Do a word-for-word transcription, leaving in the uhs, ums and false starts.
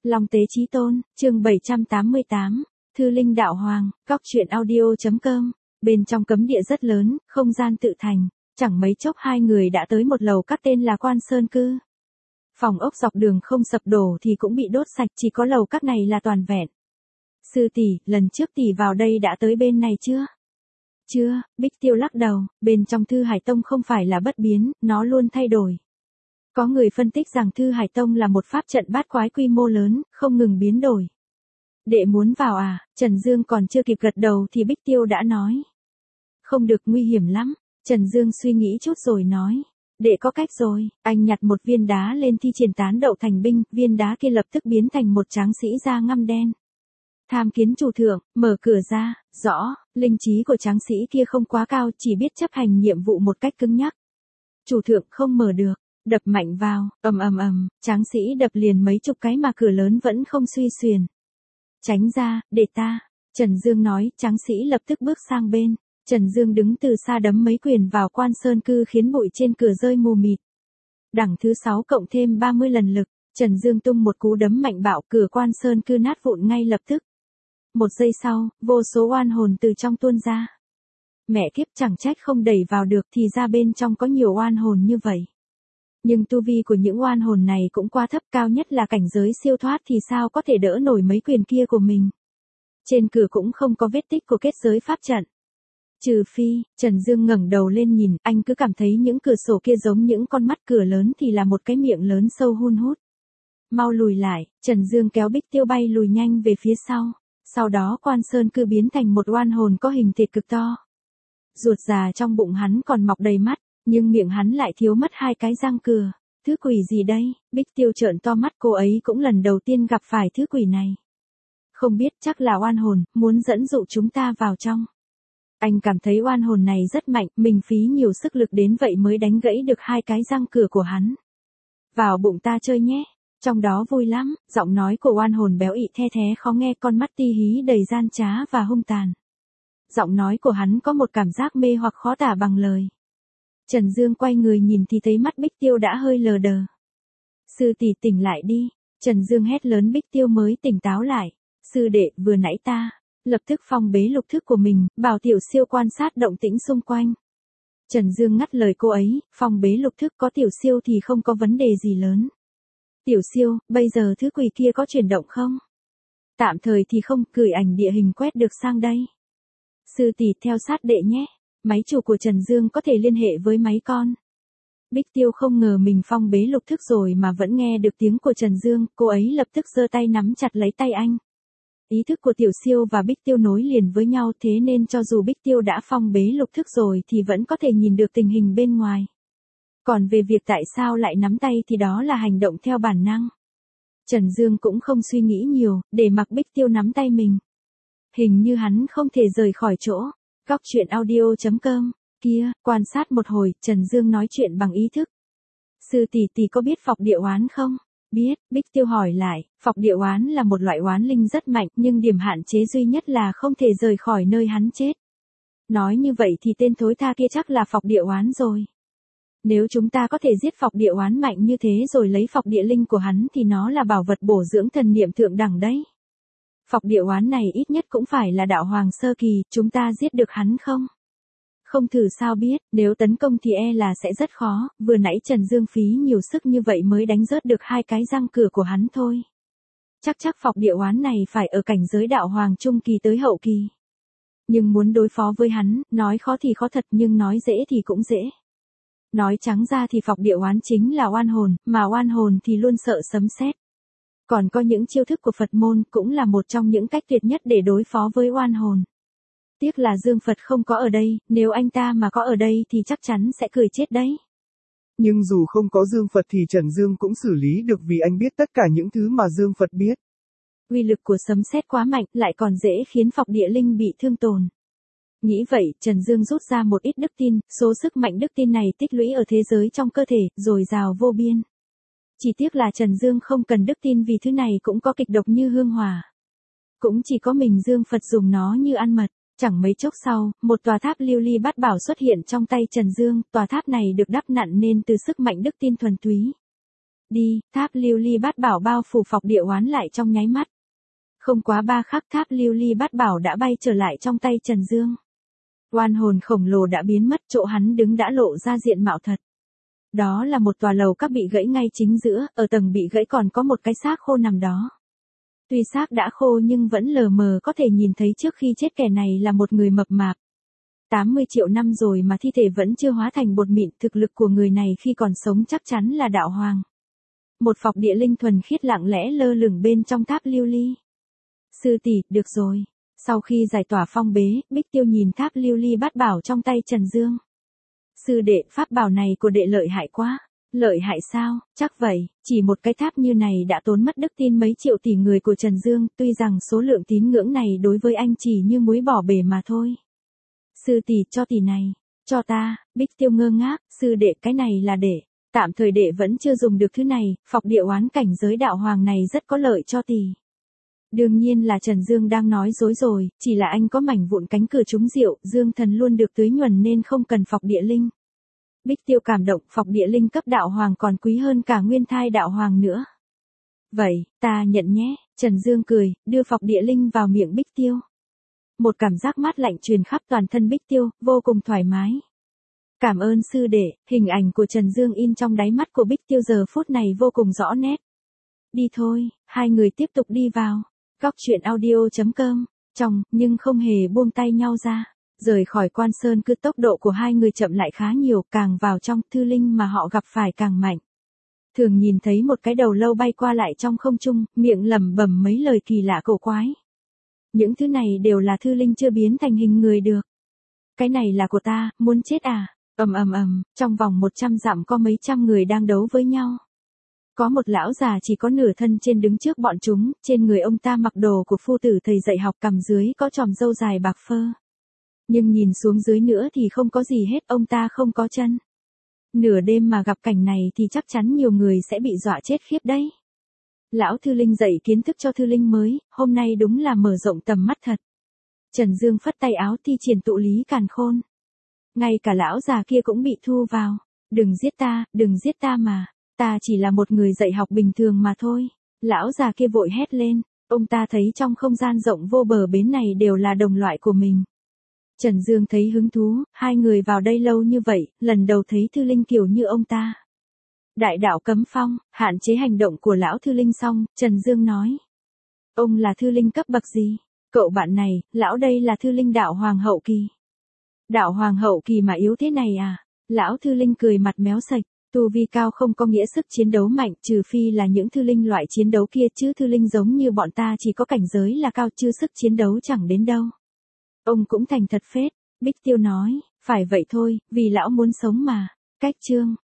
Long Tế Chí Tôn, chương bảy trăm tám mươi tám, Thư Linh Đạo Hoàng, Góc Chuyện Audio.com. Bên trong cấm địa rất lớn, không gian tự thành, chẳng mấy chốc hai người đã tới một lầu các tên là Quan Sơn Cư. Phòng ốc dọc đường không sập đổ thì cũng bị đốt sạch, chỉ có lầu các này là toàn vẹn. Sư tỷ, lần trước tỷ vào đây đã tới bên này chưa? Chưa, Bích Tiêu lắc đầu, bên trong Thư Hải Tông không phải là bất biến, nó luôn thay đổi. Có người phân tích rằng Thư Hải Tông là một pháp trận bát quái quy mô lớn, không ngừng biến đổi. Đệ muốn vào à? Trần Dương còn chưa kịp gật đầu thì Bích Tiêu đã nói. Không được, nguy hiểm lắm. Trần Dương suy nghĩ chút rồi nói. Đệ có cách rồi, anh nhặt một viên đá lên thi triển tán đậu thành binh, viên đá kia lập tức biến thành một tráng sĩ da ngăm đen. Tham kiến chủ thượng, mở cửa ra, rõ, linh trí của tráng sĩ kia không quá cao, chỉ biết chấp hành nhiệm vụ một cách cứng nhắc. Chủ thượng không mở được, đập mạnh vào, ầm ầm ầm, tráng sĩ đập liền mấy chục cái mà cửa lớn vẫn không suy xuyển. Tránh ra, để ta, Trần Dương nói, tráng sĩ lập tức bước sang bên. Trần Dương đứng từ xa đấm mấy quyền vào Quan Sơn Cư khiến bụi trên cửa rơi mù mịt. Đẳng thứ sáu cộng thêm ba mươi lần lực, Trần Dương tung một cú đấm mạnh bạo, cửa Quan Sơn Cư nát vụn ngay lập tức. Một giây sau, vô số oan hồn từ trong tuôn ra. Mẹ kiếp, chẳng trách không đẩy vào được thì ra bên trong có nhiều oan hồn như vậy. Nhưng tu vi của những oan hồn này cũng quá thấp, cao nhất là cảnh giới siêu thoát thì sao có thể đỡ nổi mấy quyền kia của mình. Trên cửa cũng không có vết tích của kết giới pháp trận. Trừ phi, Trần Dương ngẩng đầu lên nhìn, anh cứ cảm thấy những cửa sổ kia giống những con mắt, cửa lớn thì là một cái miệng lớn sâu hun hút. Mau lùi lại, Trần Dương kéo Bích Tiêu bay lùi nhanh về phía sau. Sau đó Quan Sơn Cư biến thành một oan hồn có hình thịt cực to. Ruột già trong bụng hắn còn mọc đầy mắt, nhưng miệng hắn lại thiếu mất hai cái răng cửa. Thứ quỷ gì đây? Bích Tiêu trợn to mắt, cô ấy cũng lần đầu tiên gặp phải thứ quỷ này. Không biết, chắc là oan hồn, muốn dẫn dụ chúng ta vào trong. Anh cảm thấy oan hồn này rất mạnh, mình phí nhiều sức lực đến vậy mới đánh gãy được hai cái răng cửa của hắn. Vào bụng ta chơi nhé, trong đó vui lắm, giọng nói của oan hồn béo ị the thé khó nghe, con mắt ti hí đầy gian trá và hung tàn. Giọng nói của hắn có một cảm giác mê hoặc khó tả bằng lời. Trần Dương quay người nhìn thì thấy mắt Bích Tiêu đã hơi lờ đờ. Sư tỷ, tỉnh lại đi, Trần Dương hét lớn. Bích Tiêu mới tỉnh táo lại. Sư đệ, vừa nãy ta lập tức phong bế lục thức của mình, bảo Tiểu Siêu quan sát động tĩnh xung quanh. Trần Dương ngắt lời cô ấy, phong bế lục thức, có Tiểu Siêu thì không có vấn đề gì lớn. Tiểu Siêu, bây giờ thứ quỷ kia có chuyển động không? Tạm thời thì không, gửi ảnh địa hình quét được sang đây. Sư tỷ, theo sát đệ nhé. Máy chủ của Trần Dương có thể liên hệ với máy con. Bích Tiêu không ngờ mình phong bế lục thức rồi mà vẫn nghe được tiếng của Trần Dương, cô ấy lập tức giơ tay nắm chặt lấy tay anh. Ý thức của Tiểu Siêu và Bích Tiêu nối liền với nhau, thế nên cho dù Bích Tiêu đã phong bế lục thức rồi thì vẫn có thể nhìn được tình hình bên ngoài. Còn về việc tại sao lại nắm tay thì đó là hành động theo bản năng. Trần Dương cũng không suy nghĩ nhiều, để mặc Bích Tiêu nắm tay mình. Hình như hắn không thể rời khỏi chỗ. Góc Chuyện Audio.com. Kia, quan sát một hồi, Trần Dương nói chuyện bằng ý thức. Sư tỷ tỷ có biết Phọc Địa Oán không? Biết, Bích Tiêu hỏi lại. Phọc Địa Oán là một loại oán linh rất mạnh, nhưng điểm hạn chế duy nhất là không thể rời khỏi nơi hắn chết. Nói như vậy thì tên thối tha kia chắc là Phọc Địa Oán rồi. Nếu chúng ta có thể giết Phọc Địa Oán mạnh như thế rồi lấy Phọc Địa Linh của hắn thì nó là bảo vật bổ dưỡng thần niệm thượng đẳng đấy. Phọc Địa Oán này ít nhất cũng phải là đạo hoàng sơ kỳ, chúng ta giết được hắn không? Không thử sao biết, nếu tấn công thì e là sẽ rất khó, vừa nãy Trần Dương phí nhiều sức như vậy mới đánh rớt được hai cái răng cửa của hắn thôi. Chắc chắc Phọc Địa Oán này phải ở cảnh giới đạo hoàng trung kỳ tới hậu kỳ. Nhưng muốn đối phó với hắn, nói khó thì khó thật nhưng nói dễ thì cũng dễ. Nói trắng ra thì Phọc Địa Oán chính là oan hồn, mà oan hồn thì luôn sợ sấm sét. Còn có những chiêu thức của Phật môn cũng là một trong những cách tuyệt nhất để đối phó với oan hồn. Tiếc là Dương Phật không có ở đây, nếu anh ta mà có ở đây thì chắc chắn sẽ cười chết đấy. Nhưng dù không có Dương Phật thì Trần Dương cũng xử lý được vì anh biết tất cả những thứ mà Dương Phật biết. Uy lực của sấm sét quá mạnh, lại còn dễ khiến Phọc Địa Linh bị thương tổn. Nghĩ vậy, Trần Dương rút ra một ít đức tin, số sức mạnh đức tin này tích lũy ở thế giới trong cơ thể, dồi dào vô biên. Chỉ tiếc là Trần Dương không cần đức tin vì thứ này cũng có kịch độc như hương hỏa. Cũng chỉ có mình Dương Phật dùng nó như ăn mật. Chẳng mấy chốc sau, một tòa tháp lưu ly bát bảo xuất hiện trong tay Trần Dương, tòa tháp này được đắp nặn nên từ sức mạnh đức tin thuần túy. đi, tháp lưu ly bát bảo bao phủ Phọc Địa Oán lại trong nháy mắt. Không quá ba khắc tháp lưu ly bát bảo đã bay trở lại trong tay Trần Dương. Oan hồn khổng lồ đã biến mất, chỗ hắn đứng đã lộ ra diện mạo thật. Đó là một tòa lầu các bị gãy ngay chính giữa, ở tầng bị gãy còn có một cái xác khô nằm đó. Tuy xác đã khô nhưng vẫn lờ mờ có thể nhìn thấy trước khi chết kẻ này là một người mập mạp. tám mươi triệu năm rồi mà thi thể vẫn chưa hóa thành bột mịn, thực lực của người này khi còn sống chắc chắn là đạo hoàng. Một Phọc Địa linh thuần khiết lặng lẽ lơ lửng bên trong tháp lưu ly. Sư tỷ, được rồi. Sau khi giải tỏa phong bế, Bích Tiêu nhìn tháp lưu ly bát bảo trong tay Trần Dương. Sư đệ, pháp bảo này của đệ lợi hại quá. Lợi hại sao? Chắc vậy, chỉ một cái tháp như này đã tốn mất đức tin mấy triệu tỷ người của Trần Dương, tuy rằng số lượng tín ngưỡng này đối với anh chỉ như muối bỏ bể mà thôi. Sư tỷ, cho tỷ này, cho ta. Bích Tiêu ngơ ngác, sư đệ, cái này là đệ. Tạm thời đệ vẫn chưa dùng được thứ này, Phọc Địa Oán cảnh giới đạo hoàng này rất có lợi cho tỷ. Đương nhiên là Trần Dương đang nói dối rồi, chỉ là anh có mảnh vụn cánh cửa trúng rượu, Dương thần luôn được tưới nhuần nên không cần Phọc Địa linh. Bích Tiêu cảm động, Phọc Địa linh cấp đạo hoàng còn quý hơn cả nguyên thai đạo hoàng nữa. Vậy, ta nhận nhé, Trần Dương cười, đưa Phọc Địa linh vào miệng Bích Tiêu. Một cảm giác mát lạnh truyền khắp toàn thân Bích Tiêu, vô cùng thoải mái. Cảm ơn sư đệ, hình ảnh của Trần Dương in trong đáy mắt của Bích Tiêu giờ phút này vô cùng rõ nét. Đi thôi, hai người tiếp tục đi vào. Góc truyện audio chấm com, trong, nhưng không hề buông tay nhau ra. Rời khỏi Quan Sơn cứ tốc độ của hai người chậm lại khá nhiều, càng vào trong, thư linh mà họ gặp phải càng mạnh. Thường nhìn thấy một cái đầu lâu bay qua lại trong không trung, miệng lẩm bẩm mấy lời kỳ lạ cổ quái. Những thứ này đều là thư linh chưa biến thành hình người được. Cái này là của ta, muốn chết à? Ầm ầm ầm, trong vòng một trăm dặm có mấy trăm người đang đấu với nhau. Có một lão già chỉ có nửa thân trên đứng trước bọn chúng, trên người ông ta mặc đồ của phu tử thầy dạy học, cằm dưới có chòm râu dài bạc phơ. Nhưng nhìn xuống dưới nữa thì không có gì hết, ông ta không có chân. Nửa đêm mà gặp cảnh này thì chắc chắn nhiều người sẽ bị dọa chết khiếp đấy. Lão Thư Linh dạy kiến thức cho Thư Linh mới, hôm nay đúng là mở rộng tầm mắt thật. Trần Dương phất tay áo thi triển tụ lý càn khôn. Ngay cả lão già kia cũng bị thu vào. Đừng giết ta, đừng giết ta mà. Ta chỉ là một người dạy học bình thường mà thôi. Lão già kia vội hét lên. Ông ta thấy trong không gian rộng vô bờ bến này đều là đồng loại của mình. Trần Dương thấy hứng thú, hai người vào đây lâu như vậy, lần đầu thấy Thư Linh kiểu như ông ta. Đại đạo cấm phong, hạn chế hành động của lão Thư Linh xong, Trần Dương nói. Ông là Thư Linh cấp bậc gì? Cậu bạn này, lão đây là Thư Linh đạo hoàng hậu kỳ. Đạo hoàng hậu kỳ mà yếu thế này à? Lão Thư Linh cười mặt méo sạch, tu vi cao không có nghĩa sức chiến đấu mạnh, trừ phi là những Thư Linh loại chiến đấu kia, chứ Thư Linh giống như bọn ta chỉ có cảnh giới là cao, chứ sức chiến đấu chẳng đến đâu. Ông cũng thành thật phết, Bích Tiêu nói, phải vậy thôi, vì lão muốn sống mà. Cách chương